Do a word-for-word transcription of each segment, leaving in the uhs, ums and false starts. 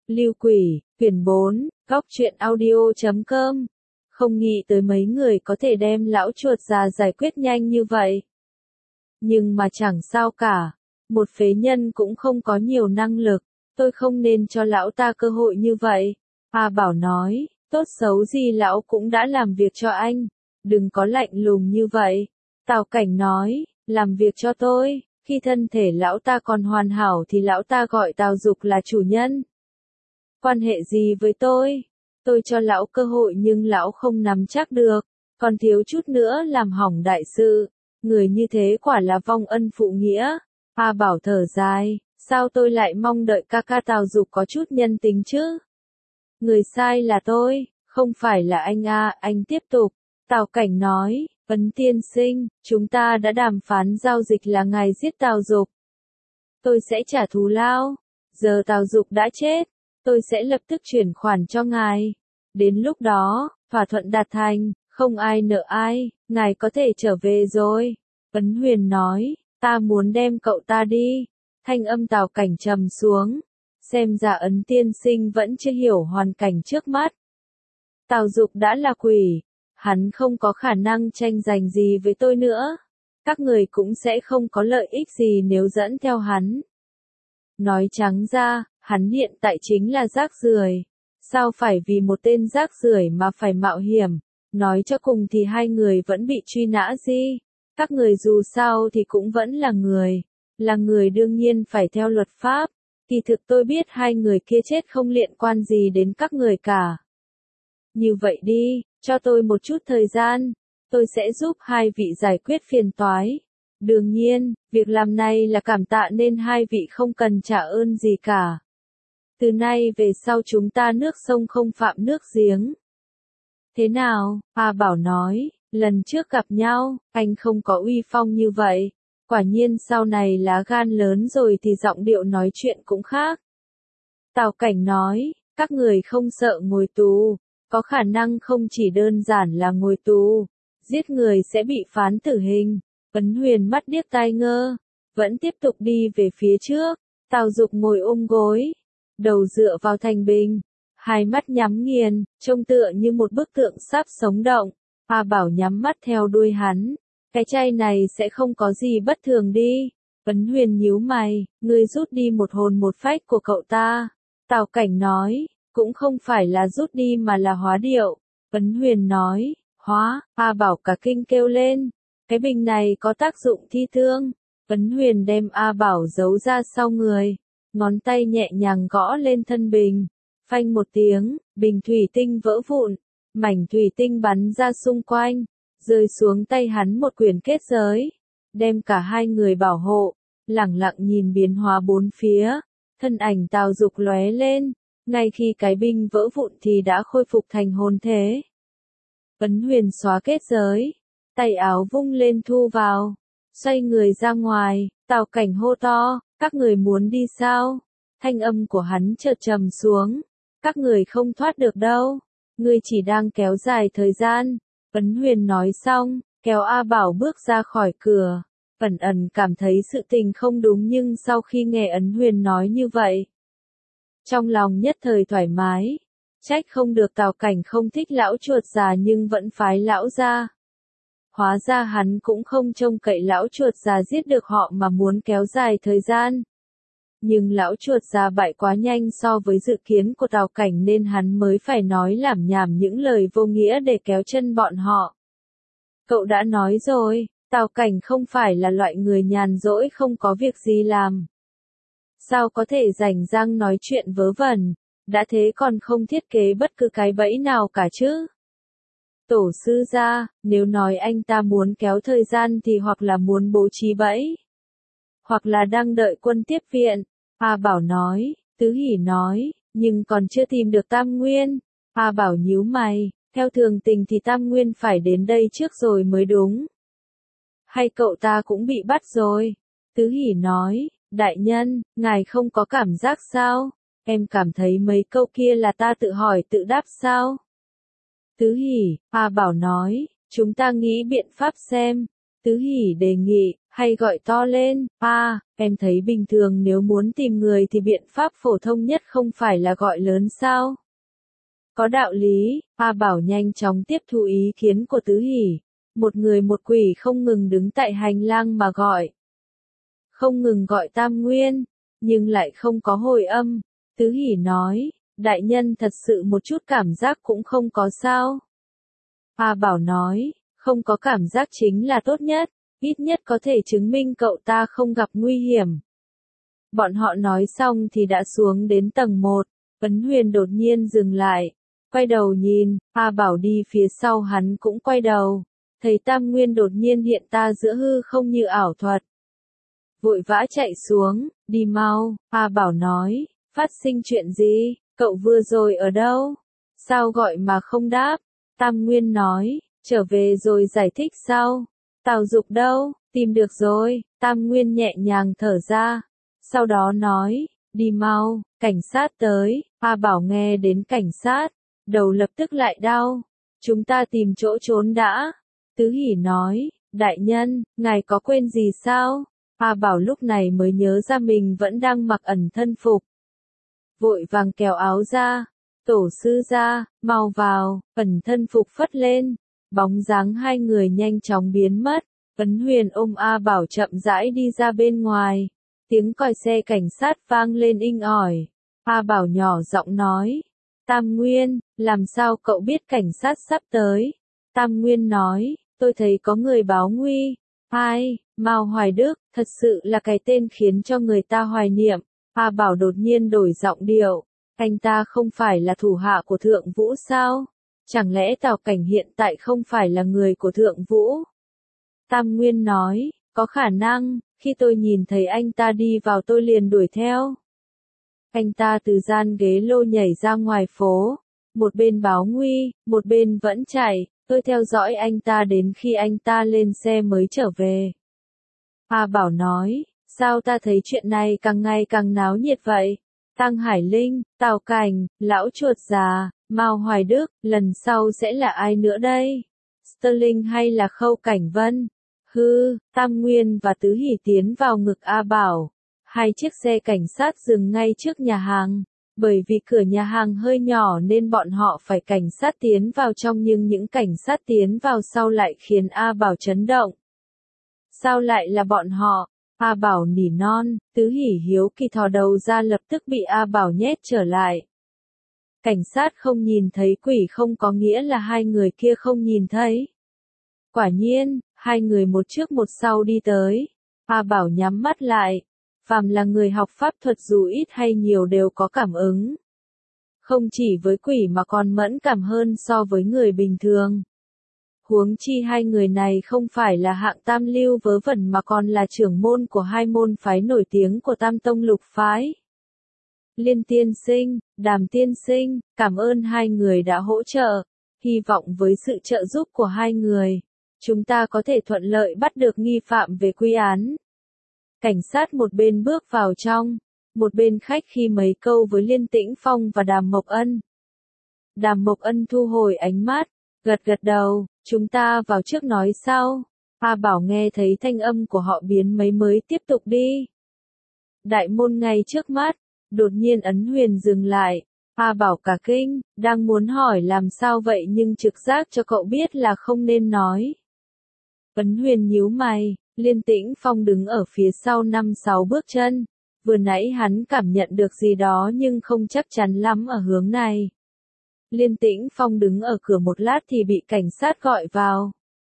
Lưu Quỷ, quyển bốn, góc truyện audio chấm com. Không nghĩ tới mấy người có thể đem lão chuột già giải quyết nhanh như vậy. Nhưng mà chẳng sao cả, một phế nhân cũng không có nhiều năng lực, tôi không nên cho lão ta cơ hội như vậy. A Bảo nói, tốt xấu gì lão cũng đã làm việc cho anh, đừng có lạnh lùng như vậy. Tào Cảnh nói, làm việc cho tôi, khi thân thể lão ta còn hoàn hảo thì lão ta gọi Tào Dục là chủ nhân. Quan hệ gì với tôi? Tôi cho lão cơ hội nhưng lão không nắm chắc được, còn thiếu chút nữa làm hỏng đại sự. Người như thế quả là vong ân phụ nghĩa. A Bảo thở dài, sao tôi lại mong đợi ca ca Tào Dục có chút nhân tính chứ? Người sai là tôi, không phải là anh a. Anh tiếp tục. Tào Cảnh nói, Ấn tiên sinh, chúng ta đã đàm phán giao dịch là ngài giết Tào Dục. Tôi sẽ trả thù lao. Giờ Tào Dục đã chết, tôi sẽ lập tức chuyển khoản cho ngài. Đến lúc đó, thỏa thuận đạt thành, không ai nợ ai, ngài có thể trở về rồi. Ấn Huyền nói, ta muốn đem cậu ta đi. Thanh âm Tào Cảnh trầm xuống. Xem ra Ấn tiên sinh vẫn chưa hiểu hoàn cảnh trước mắt. Tào Dục đã là quỷ, hắn không có khả năng tranh giành gì với tôi nữa. Các người cũng sẽ không có lợi ích gì nếu dẫn theo hắn. Nói trắng ra, hắn hiện tại chính là rác rưởi. Sao phải vì một tên rác rưởi mà phải mạo hiểm? Nói cho cùng thì hai người vẫn bị truy nã gì? Các người dù sao thì cũng vẫn là người. Là người đương nhiên phải theo luật pháp. Kỳ thực tôi biết hai người kia chết không liên quan gì đến các người cả. Như vậy đi, cho tôi một chút thời gian. Tôi sẽ giúp hai vị giải quyết phiền toái. Đương nhiên, việc làm này là cảm tạ nên hai vị không cần trả ơn gì cả. Từ nay về sau chúng ta nước sông không phạm nước giếng. Thế nào? A Bảo nói, lần trước gặp nhau, anh không có uy phong như vậy. Quả nhiên sau này lá gan lớn rồi thì giọng điệu nói chuyện cũng khác. Tào Cảnh nói, các người không sợ ngồi tù, có khả năng không chỉ đơn giản là ngồi tù, giết người sẽ bị phán tử hình. Ấn Huyền mắt điếc tai ngơ, vẫn tiếp tục đi về phía trước. Tào Dục ngồi ôm gối, đầu dựa vào thành bình, hai mắt nhắm nghiền, trông tựa như một bức tượng sắp sống động. A Bảo nhắm mắt theo đuôi hắn, cái chai này sẽ không có gì bất thường đi. Ấn Huyền nhíu mày, ngươi rút đi một hồn một phách của cậu ta. Tào Cảnh nói, cũng không phải là rút đi mà là hóa điệu. Ấn Huyền nói, hóa. A Bảo cả kinh kêu lên, cái bình này có tác dụng thi thương. Ấn Huyền đem A Bảo giấu ra sau người, ngón tay nhẹ nhàng gõ lên thân bình. Phanh một tiếng, bình thủy tinh vỡ vụn, mảnh thủy tinh bắn ra xung quanh, rơi xuống tay hắn một quyển kết giới, đem cả hai người bảo hộ. Lẳng lặng nhìn biến hóa bốn phía, thân ảnh Tào Dục lóe lên, ngay khi cái bình vỡ vụn thì đã khôi phục thành hồn thế. Ấn Huyền xóa kết giới, tay áo vung lên thu vào, xoay người ra ngoài. Tào Cảnh hô to, các người muốn đi sao? Thanh âm của hắn chợt trầm xuống, các người không thoát được đâu, ngươi chỉ đang kéo dài thời gian. Ấn Huyền nói xong, kéo A Bảo bước ra khỏi cửa. Ẩn ẩn cảm thấy sự tình không đúng nhưng sau khi nghe Ấn Huyền nói như vậy, trong lòng nhất thời thoải mái. Trách không được Tào Cảnh không thích lão chuột già nhưng vẫn phái lão ra. Hóa ra hắn cũng không trông cậy lão chuột già giết được họ mà muốn kéo dài thời gian. Nhưng lão chuột già bại quá nhanh so với dự kiến của Tào Cảnh nên hắn mới phải nói lảm nhảm những lời vô nghĩa để kéo chân bọn họ. Cậu đã nói rồi, Tào Cảnh không phải là loại người nhàn rỗi không có việc gì làm. Sao có thể rảnh rang nói chuyện vớ vẩn, đã thế còn không thiết kế bất cứ cái bẫy nào cả chứ. Tổ sư gia, nếu nói anh ta muốn kéo thời gian thì hoặc là muốn bố trí bẫy, hoặc là đang đợi quân tiếp viện. A Bảo nói, Tứ Hỉ nói, nhưng còn chưa tìm được Tam Nguyên. A Bảo nhíu mày, theo thường tình thì Tam Nguyên phải đến đây trước rồi mới đúng. Hay cậu ta cũng bị bắt rồi? Tứ Hỉ nói, đại nhân, ngài không có cảm giác sao? Em cảm thấy mấy câu kia là ta tự hỏi tự đáp sao? Tứ Hỉ, A Bảo nói, chúng ta nghĩ biện pháp xem. Tứ Hỷ đề nghị, hay gọi to lên, a, em thấy bình thường nếu muốn tìm người thì biện pháp phổ thông nhất không phải là gọi lớn sao? Có đạo lý, A Bảo nhanh chóng tiếp thu ý kiến của Tứ Hỷ. Một người một quỷ không ngừng đứng tại hành lang mà gọi. Không ngừng gọi Tam Nguyên, nhưng lại không có hồi âm. Tứ Hỷ nói, đại nhân thật sự một chút cảm giác cũng không có sao. A Bảo nói, không có cảm giác chính là tốt nhất, ít nhất có thể chứng minh cậu ta không gặp nguy hiểm. Bọn họ nói xong thì đã xuống đến tầng một, Ấn Huyền đột nhiên dừng lại, quay đầu nhìn, A Bảo đi phía sau hắn cũng quay đầu, thấy Tam Nguyên đột nhiên hiện ta giữa hư không như ảo thuật. Vội vã chạy xuống, đi mau, A Bảo nói, phát sinh chuyện gì, cậu vừa rồi ở đâu? Sao gọi mà không đáp? Tam Nguyên nói, trở về rồi giải thích sau. Tào Dục đâu, tìm được rồi, Tam Nguyên nhẹ nhàng thở ra. Sau đó nói, đi mau, cảnh sát tới, A Bảo nghe đến cảnh sát, đầu lập tức lại đau. Chúng ta tìm chỗ trốn đã. Tứ Hỷ nói, đại nhân, ngài có quên gì sao? A Bảo lúc này mới nhớ ra mình vẫn đang mặc ẩn thân phục. Vội vàng kéo áo ra, tổ sư ra, mau vào, ẩn thân phục phất lên. Bóng dáng hai người nhanh chóng biến mất. Ấn Huyền ôm A Bảo chậm rãi đi ra bên ngoài. Tiếng còi xe cảnh sát vang lên inh ỏi. A Bảo nhỏ giọng nói, Tam Nguyên, làm sao cậu biết cảnh sát sắp tới? Tam Nguyên nói, tôi thấy có người báo nguy. Ai, Mao Hoài Đức, thật sự là cái tên khiến cho người ta hoài niệm. A Bảo đột nhiên đổi giọng điệu, anh ta không phải là thủ hạ của Thượng Vũ sao? Chẳng lẽ Tào Cảnh hiện tại không phải là người của Thượng Vũ? Tam Nguyên nói, có khả năng, khi tôi nhìn thấy anh ta đi vào tôi liền đuổi theo. Anh ta từ gian ghế lô nhảy ra ngoài phố, một bên báo nguy, một bên vẫn chạy, tôi theo dõi anh ta đến khi anh ta lên xe mới trở về. A Bảo nói, sao ta thấy chuyện này càng ngày càng náo nhiệt vậy? Tăng Hải Linh, Tào Cảnh, Lão Chuột Già, Mao Hoài Đức, lần sau sẽ là ai nữa đây? Sterling hay là Khâu Cảnh Vân? Hư, Tam Nguyên và Tứ Hỷ tiến vào ngực A Bảo. Hai chiếc xe cảnh sát dừng ngay trước nhà hàng. Bởi vì cửa nhà hàng hơi nhỏ nên bọn họ phải cảnh sát tiến vào trong, nhưng những cảnh sát tiến vào sau lại khiến A Bảo chấn động. Sao lại là bọn họ? A Bảo nỉ non, Tứ Hỷ hiếu kỳ thò đầu ra lập tức bị A Bảo nhét trở lại. Cảnh sát không nhìn thấy quỷ không có nghĩa là hai người kia không nhìn thấy. Quả nhiên, hai người một trước một sau đi tới. A Bảo nhắm mắt lại. Phàm là người học pháp thuật dù ít hay nhiều đều có cảm ứng. Không chỉ với quỷ mà còn mẫn cảm hơn so với người bình thường. Huống chi hai người này không phải là hạng tam lưu vớ vẩn mà còn là trưởng môn của hai môn phái nổi tiếng của Tam Tông Lục Phái. Liên tiên sinh, Đàm tiên sinh, cảm ơn hai người đã hỗ trợ. Hy vọng với sự trợ giúp của hai người, chúng ta có thể thuận lợi bắt được nghi phạm về quy án. Cảnh sát một bên bước vào trong, một bên khách khi mấy câu với Liên Tĩnh Phong và Đàm Mộc Ân. Đàm Mộc Ân thu hồi ánh mắt, gật gật đầu, chúng ta vào trước nói sau. A Bảo nghe thấy thanh âm của họ biến mấy mới tiếp tục đi. Đại môn ngay trước mắt, đột nhiên Ấn Huyền dừng lại. A Bảo cả kinh, đang muốn hỏi làm sao vậy nhưng trực giác cho cậu biết là không nên nói. Ấn Huyền nhíu mày. Liên Tĩnh Phong đứng ở phía sau năm sáu bước chân. Vừa nãy hắn cảm nhận được gì đó nhưng không chắc chắn lắm ở hướng này. Liên Tĩnh Phong đứng ở cửa một lát thì bị cảnh sát gọi vào.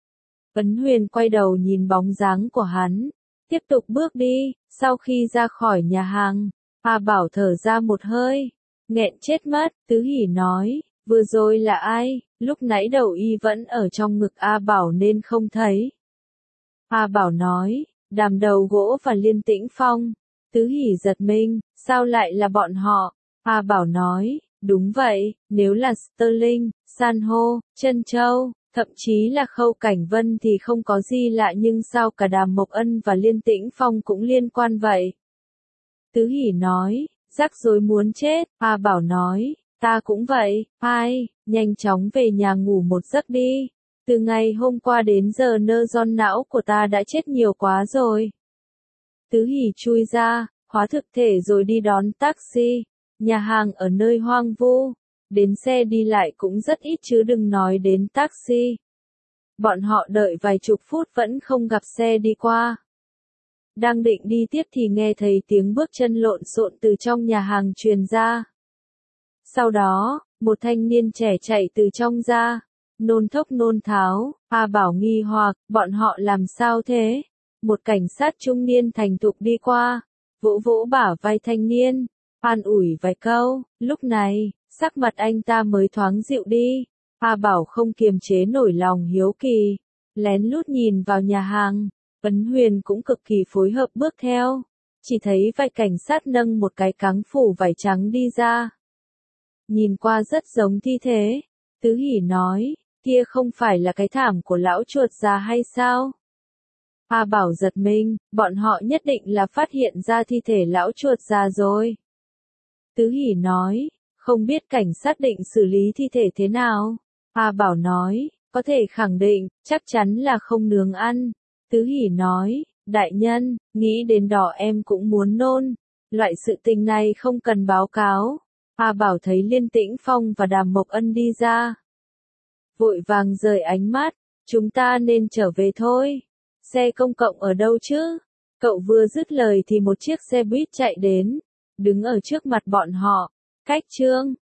Ấn Huyền quay đầu nhìn bóng dáng của hắn. Tiếp tục bước đi. Sau khi ra khỏi nhà hàng, A Bảo thở ra một hơi. Nghẹn chết mất, Tứ Hỷ nói, vừa rồi là ai? Lúc nãy đầu y vẫn ở trong ngực A Bảo nên không thấy. A Bảo nói, Đàm Đầu Gỗ và Liên Tĩnh Phong. Tứ Hỷ giật mình, sao lại là bọn họ? A Bảo nói, đúng vậy, nếu là Sterling, San hô, Trân Châu, thậm chí là Khâu Cảnh Vân thì không có gì lạ, nhưng sao cả Đàm Mộc Ân và Liên Tĩnh Phong cũng liên quan vậy? Tứ Hỷ nói, rắc rối muốn chết. A Bảo nói, ta cũng vậy, ai, nhanh chóng về nhà ngủ một giấc đi. Từ ngày hôm qua đến giờ nơ giòn não của ta đã chết nhiều quá rồi. Tứ Hỷ chui ra, khóa thực thể rồi đi đón taxi. Nhà hàng ở nơi hoang vu. Đến xe đi lại cũng rất ít chứ đừng nói đến taxi. Bọn họ đợi vài chục phút vẫn không gặp xe đi qua. Đang định đi tiếp thì nghe thấy tiếng bước chân lộn xộn từ trong nhà hàng truyền ra. Sau đó, một thanh niên trẻ chạy từ trong ra, nôn thốc nôn tháo. A Bảo nghi hoặc, bọn họ làm sao thế? Một cảnh sát trung niên thành thục đi qua, vỗ vỗ bả vai thanh niên, an ủi vài câu. Lúc này, sắc mặt anh ta mới thoáng dịu đi. A Bảo không kiềm chế nổi lòng hiếu kỳ, lén lút nhìn vào nhà hàng. Ấn Huyền cũng cực kỳ phối hợp bước theo. Chỉ thấy vài cảnh sát nâng một cái cáng phủ vải trắng đi ra. Nhìn qua rất giống thi thể. Tứ Hỷ nói, kia không phải là cái thảm của lão chuột già hay sao? A Bảo giật mình, bọn họ nhất định là phát hiện ra thi thể lão chuột già rồi. Tứ Hỷ nói, không biết cảnh sát định xử lý thi thể thế nào? A Bảo nói, có thể khẳng định, chắc chắn là không nướng ăn. Tứ Hỷ nói, đại nhân, nghĩ đến đó em cũng muốn nôn. Loại sự tình này không cần báo cáo. A Bảo thấy Liên Tĩnh Phong và Đàm Mộc Ân đi ra. Vội vàng rời ánh mắt, chúng ta nên trở về thôi. Xe công cộng ở đâu chứ? Cậu vừa dứt lời thì một chiếc xe buýt chạy đến, đứng ở trước mặt bọn họ. Cách Trương,